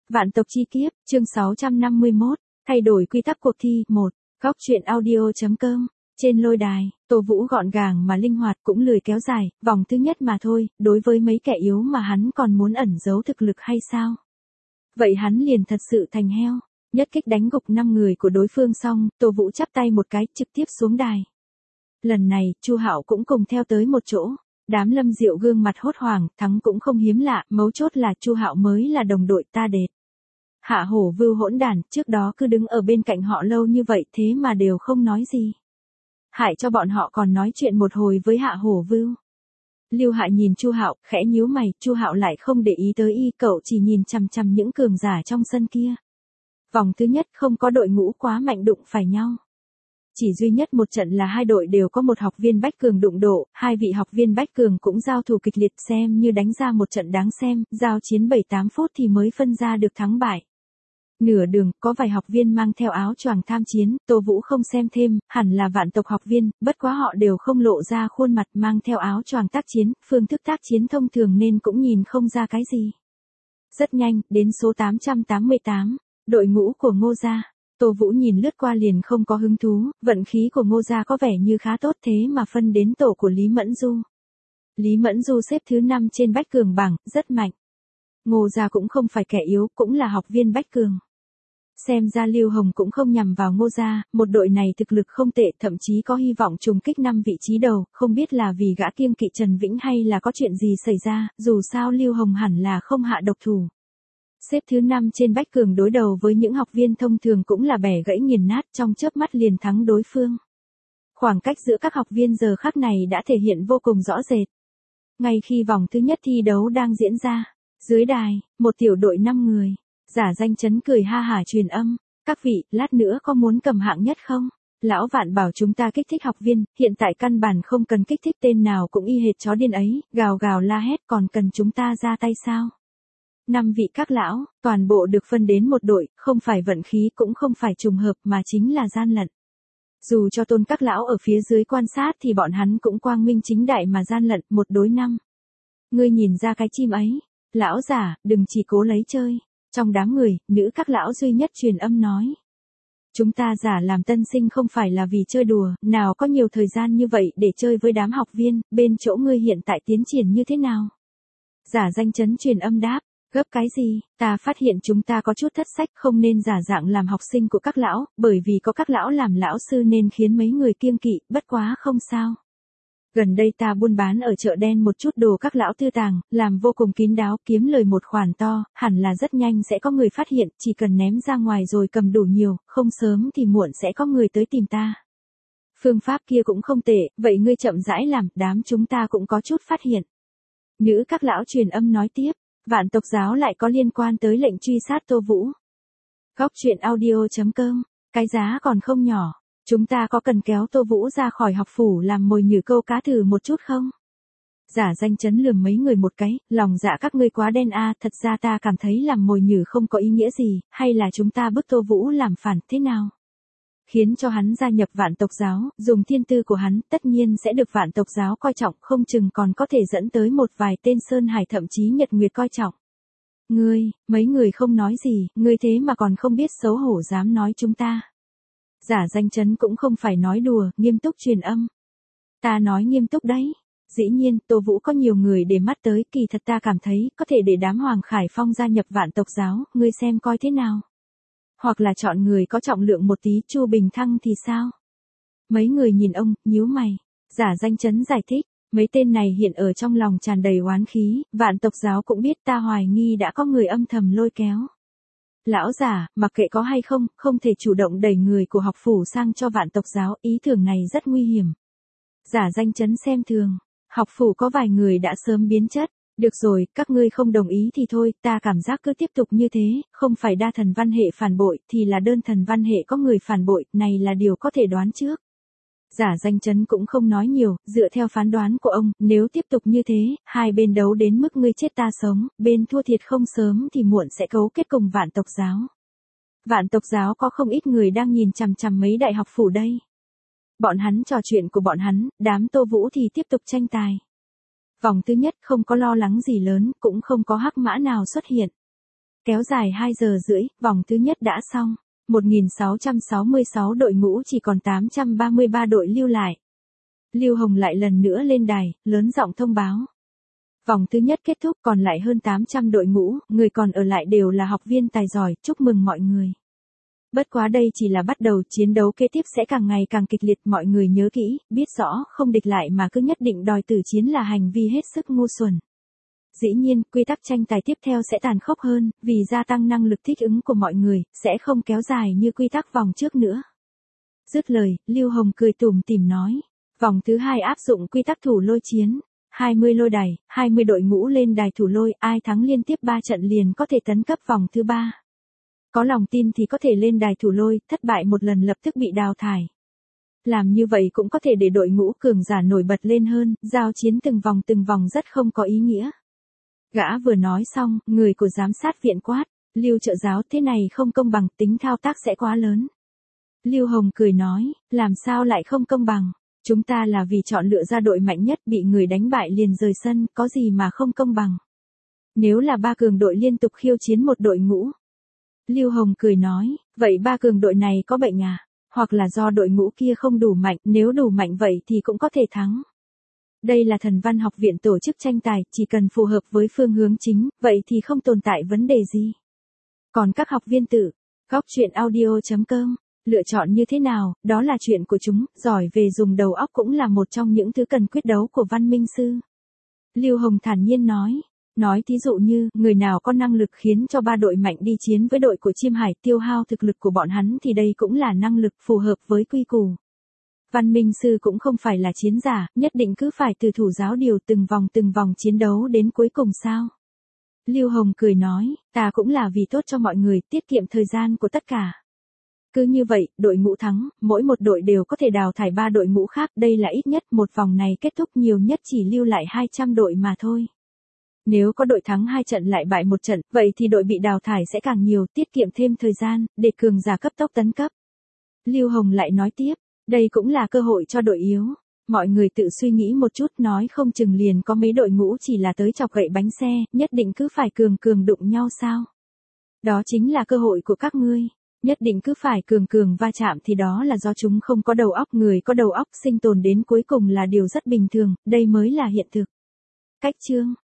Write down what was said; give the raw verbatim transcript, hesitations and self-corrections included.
Vạn tộc chi kiếp, chương sáu trăm năm mươi mốt, thay đổi quy tắc cuộc thi, một, góc truyện audio.com, trên lôi đài, Tô Vũ gọn gàng mà linh hoạt cũng lười kéo dài, vòng thứ nhất mà thôi, đối với mấy kẻ yếu mà hắn còn muốn ẩn giấu thực lực hay sao? Vậy hắn liền thật sự thành heo, nhất kích đánh gục năm người của đối phương xong, Tô Vũ chắp tay một cái, trực tiếp xuống đài. Lần này, Chu Hạo cũng cùng theo tới một chỗ. Đám Lâm Diệu gương mặt hốt hoảng, thắng cũng không hiếm lạ, mấu chốt là Chu Hạo mới là đồng đội ta đệt. Hạ Hổ Vưu hỗn đản, trước đó cứ đứng ở bên cạnh họ lâu như vậy thế mà đều không nói gì. Hại cho bọn họ còn nói chuyện một hồi với Hạ Hổ Vưu. Lưu Hạ nhìn Chu Hạo, khẽ nhíu mày, Chu Hạo lại không để ý tới y, cậu chỉ nhìn chằm chằm những cường giả trong sân kia. Vòng thứ nhất không có đội ngũ quá mạnh đụng phải nhau. Chỉ duy nhất một trận là hai đội đều có một học viên bách cường đụng độ, hai vị học viên bách cường cũng giao thủ kịch liệt xem như đánh ra một trận đáng xem, giao chiến bảy tám phút thì mới phân ra được thắng bại. Nửa đường, có vài học viên mang theo áo choàng tham chiến, Tô Vũ không xem thêm, hẳn là vạn tộc học viên, bất quá họ đều không lộ ra khuôn mặt mang theo áo choàng tác chiến, phương thức tác chiến thông thường nên cũng nhìn không ra cái gì. Rất nhanh, đến số tám trăm tám mươi tám, đội ngũ của Ngô Gia. Tô Vũ nhìn lướt qua liền không có hứng thú, vận khí của Ngô Gia có vẻ như khá tốt thế mà phân đến tổ của Lý Mẫn Du. Lý Mẫn Du xếp thứ năm trên bách cường bảng, rất mạnh. Ngô Gia cũng không phải kẻ yếu, cũng là học viên bách cường. Xem ra Lưu Hồng cũng không nhằm vào Ngô Gia, một đội này thực lực không tệ, thậm chí có hy vọng trùng kích năm vị trí đầu, không biết là vì gã kiêng kỵ Trần Vĩnh hay là có chuyện gì xảy ra, dù sao Lưu Hồng hẳn là không hạ độc thủ. Xếp thứ năm trên bách cường đối đầu với những học viên thông thường cũng là bẻ gãy nghiền nát, trong chớp mắt liền thắng đối phương. Khoảng cách giữa các học viên giờ khắc này đã thể hiện vô cùng rõ rệt. Ngay khi vòng thứ nhất thi đấu đang diễn ra, dưới đài, một tiểu đội năm người, giả danh Chấn cười ha hả truyền âm, các vị, lát nữa có muốn cầm hạng nhất không? Lão Vạn bảo chúng ta kích thích học viên, hiện tại căn bản không cần kích thích, tên nào cũng y hệt chó điên ấy, gào gào la hét, còn cần chúng ta ra tay sao? Năm vị các lão, toàn bộ được phân đến một đội, không phải vận khí cũng không phải trùng hợp mà chính là gian lận. Dù cho Tôn các lão ở phía dưới quan sát thì bọn hắn cũng quang minh chính đại mà gian lận, một đối năm. Ngươi nhìn ra cái chim ấy, lão giả, đừng chỉ cố lấy chơi. Trong đám người, nữ các lão duy nhất truyền âm nói. Chúng ta giả làm tân sinh không phải là vì chơi đùa, nào có nhiều thời gian như vậy để chơi với đám học viên, bên chỗ ngươi hiện tại tiến triển như thế nào? Giả danh Chấn truyền âm đáp. Gấp cái gì, ta phát hiện chúng ta có chút thất sách, không nên giả dạng làm học sinh của các lão, bởi vì có các lão làm lão sư nên khiến mấy người kiêng kỵ, bất quá không sao. Gần đây ta buôn bán ở chợ đen một chút đồ các lão tư tàng, làm vô cùng kín đáo, kiếm lời một khoản to, hẳn là rất nhanh sẽ có người phát hiện, chỉ cần ném ra ngoài rồi cầm đủ nhiều, không sớm thì muộn sẽ có người tới tìm ta. Phương pháp kia cũng không tệ, vậy ngươi chậm rãi làm, đám chúng ta cũng có chút phát hiện. Nữ các lão truyền âm nói tiếp. Vạn tộc giáo lại có liên quan tới lệnh truy sát Tô Vũ. Góc truyện audio.com, cái giá còn không nhỏ, chúng ta có cần kéo Tô Vũ ra khỏi học phủ làm mồi nhử câu cá thử một chút không? Giả danh Chấn lườm mấy người một cái, lòng dạ các ngươi quá đen a, thật ra ta cảm thấy làm mồi nhử không có ý nghĩa gì, hay là chúng ta bức Tô Vũ làm phản thế nào? Khiến cho hắn gia nhập vạn tộc giáo, dùng thiên tư của hắn, tất nhiên sẽ được vạn tộc giáo coi trọng, không chừng còn có thể dẫn tới một vài tên Sơn Hải thậm chí Nhật Nguyệt coi trọng. Ngươi, mấy người không nói gì, ngươi thế mà còn không biết xấu hổ dám nói chúng ta. Giả danh Chấn cũng không phải nói đùa, nghiêm túc truyền âm. Ta nói nghiêm túc đấy. Dĩ nhiên, Tô Vũ có nhiều người để mắt tới, kỳ thật ta cảm thấy, có thể để đám Hoàng Khải Phong gia nhập vạn tộc giáo, ngươi xem coi thế nào. Hoặc là chọn người có trọng lượng một tí, Chu Bình Thăng thì sao? Mấy người nhìn ông, nhíu mày. Giả danh Chấn giải thích, mấy tên này hiện ở trong lòng tràn đầy oán khí, vạn tộc giáo cũng biết ta hoài nghi đã có người âm thầm lôi kéo. Lão giả, mặc kệ có hay không, không thể chủ động đẩy người của học phủ sang cho vạn tộc giáo, ý tưởng này rất nguy hiểm. Giả danh Chấn xem thường, học phủ có vài người đã sớm biến chất. Được rồi, các ngươi không đồng ý thì thôi, ta cảm giác cứ tiếp tục như thế, không phải đa thần văn hệ phản bội, thì là đơn thần văn hệ có người phản bội, này là điều có thể đoán trước. Giả danh Chấn cũng không nói nhiều, dựa theo phán đoán của ông, nếu tiếp tục như thế, hai bên đấu đến mức ngươi chết ta sống, bên thua thiệt không sớm thì muộn sẽ cấu kết cùng vạn tộc giáo. Vạn tộc giáo có không ít người đang nhìn chằm chằm mấy đại học phủ đây. Bọn hắn trò chuyện của bọn hắn, đám Tô Vũ thì tiếp tục tranh tài. Vòng thứ nhất không có lo lắng gì lớn, cũng không có hắc mã nào xuất hiện. kéo dài hai giờ rưỡi, vòng thứ nhất đã xong. một nghìn sáu trăm sáu mươi sáu đội ngũ chỉ còn tám trăm ba mươi ba đội lưu lại. Lưu Hồng lại lần nữa lên đài, lớn giọng thông báo. Vòng thứ nhất kết thúc, còn lại hơn tám trăm đội ngũ, người còn ở lại đều là học viên tài giỏi, chúc mừng mọi người. Bất quá đây chỉ là bắt đầu, chiến đấu kế tiếp sẽ càng ngày càng kịch liệt, mọi người nhớ kỹ, biết rõ không địch lại mà cứ nhất định đòi tử chiến là hành vi hết sức ngu xuẩn. Dĩ nhiên, quy tắc tranh tài tiếp theo sẽ tàn khốc hơn, vì gia tăng năng lực thích ứng của mọi người, sẽ không kéo dài như quy tắc vòng trước nữa. Dứt lời, Lưu Hồng cười tủm tỉm nói. Vòng thứ hai áp dụng quy tắc thủ lôi chiến. hai mươi lôi đài, hai mươi đội ngũ lên đài thủ lôi, ai thắng liên tiếp ba trận liền có thể tấn cấp vòng thứ ba. Có lòng tin thì có thể lên đài thủ lôi, thất bại một lần lập tức bị đào thải. Làm như vậy cũng có thể để đội ngũ cường giả nổi bật lên hơn, giao chiến từng vòng từng vòng rất không có ý nghĩa. Gã vừa nói xong, người của giám sát viện quát, Lưu trợ giáo, thế này không công bằng, tính thao tác sẽ quá lớn. Lưu Hồng cười nói, làm sao lại không công bằng, chúng ta là vì chọn lựa ra đội mạnh nhất, bị người đánh bại liền rời sân, có gì mà không công bằng. Nếu là ba cường đội liên tục khiêu chiến một đội ngũ. Lưu Hồng cười nói, vậy ba cường đội này có bệnh à? Hoặc là do đội ngũ kia không đủ mạnh, nếu đủ mạnh vậy thì cũng có thể thắng. Đây là Thần Văn học viện tổ chức tranh tài, chỉ cần phù hợp với phương hướng chính, vậy thì không tồn tại vấn đề gì. Còn các học viên tự, góc truyện audio chấm com, lựa chọn như thế nào, đó là chuyện của chúng, giỏi về dùng đầu óc cũng là một trong những thứ cần quyết đấu của văn minh sư. Lưu Hồng thản nhiên nói, nói thí dụ như, người nào có năng lực khiến cho ba đội mạnh đi chiến với đội của Chiêm Hải, tiêu hao thực lực của bọn hắn thì đây cũng là năng lực phù hợp với quy củ. Văn minh sư cũng không phải là chiến giả, nhất định cứ phải từ thủ giáo điều từng vòng từng vòng chiến đấu đến cuối cùng sao. Lưu Hồng cười nói, ta cũng là vì tốt cho mọi người, tiết kiệm thời gian của tất cả. Cứ như vậy, đội ngũ thắng, mỗi một đội đều có thể đào thải ba đội ngũ khác, đây là ít nhất một vòng này kết thúc nhiều nhất chỉ lưu lại hai trăm đội mà thôi. Nếu có đội thắng hai trận lại bại một trận, vậy thì đội bị đào thải sẽ càng nhiều, tiết kiệm thêm thời gian, để cường giả cấp tốc tấn cấp. Lưu Hồng lại nói tiếp, đây cũng là cơ hội cho đội yếu. Mọi người tự suy nghĩ một chút, nói không chừng liền có mấy đội ngũ chỉ là tới chọc gậy bánh xe, nhất định cứ phải cường cường đụng nhau sao? Đó chính là cơ hội của các ngươi. Nhất định cứ phải cường cường va chạm thì đó là do chúng không có đầu óc, người có đầu óc sinh tồn đến cuối cùng là điều rất bình thường, đây mới là hiện thực. Cách chương